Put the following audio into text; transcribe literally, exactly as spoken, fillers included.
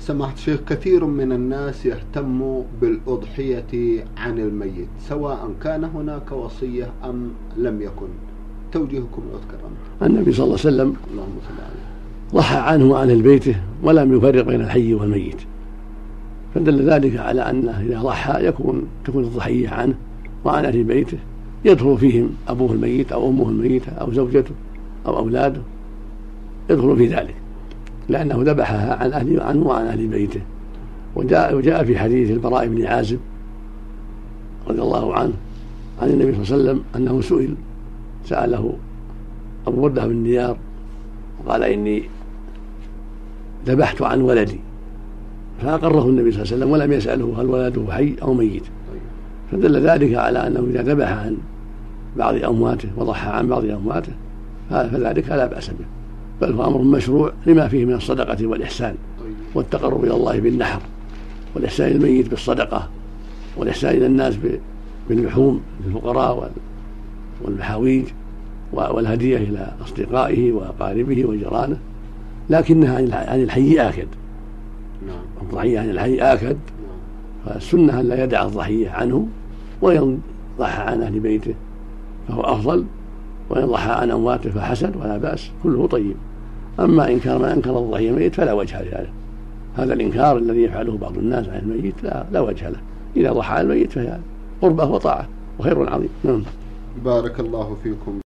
سماحة الشيخ، كثير من الناس يهتم بالأضحية عن الميت سواء كان هناك وصية أم لم يكن، توجيهكم يذكر النبي صلى الله عليه وسلم اللهم صل عليه ضحى عنه وعن أهل بيته ولم يفرق بين الحي والميت، فدل ذلك على أنه إذا ضحى يكون تكون الضحية عنه وعن أهل بيته، يدخل فيهم أبوه الميت أو أمه الميتة أو زوجته أو أولاده، يدخل في ذلك لأنه ذبحها عن أهله عنه وعن أهل بيته. وجاء, وجاء في حديث البراء بن عازب رضي الله عنه عن النبي صلى الله عليه وسلم أنه سئل سأله أبو بردة بن نيار وقال إني ذبحت عن ولدي، فأقره النبي صلى الله عليه وسلم ولم يسأله هل ولده حي أو ميت، فدل ذلك على أنه إذا ذبح عن بعض أمواته وضحى عن بعض أمواته فذلك لا بأس به، بل هو أمر مشروع لما فيه من الصدقة والإحسان والتقرب إلى الله بالنحر والإحسان إلى الميت بالصدقة والإحسان إلى الناس باللحوم للفقراء والمحاويج والهدية إلى أصدقائه وأقاربه وجيرانه، لكنها عن الحي آكد. الضحية عن الحي آكد، فالسنة أن لا يدع الضحية عنه وإن ضحى عن أهل بيته فهو أفضل، وإن ضحى عن أمواته فحسن ولا بأس، كله طيب. أما إنكار ما أنكر الضحية ميت فلا وجه لذلك، هذا الإنكار الذي يفعله بعض الناس عن الميت لا, لا وجه له، إذا ضحى عن الميت فهي قربة وطاعة وخير عظيم. نعم. بارك الله فيكم.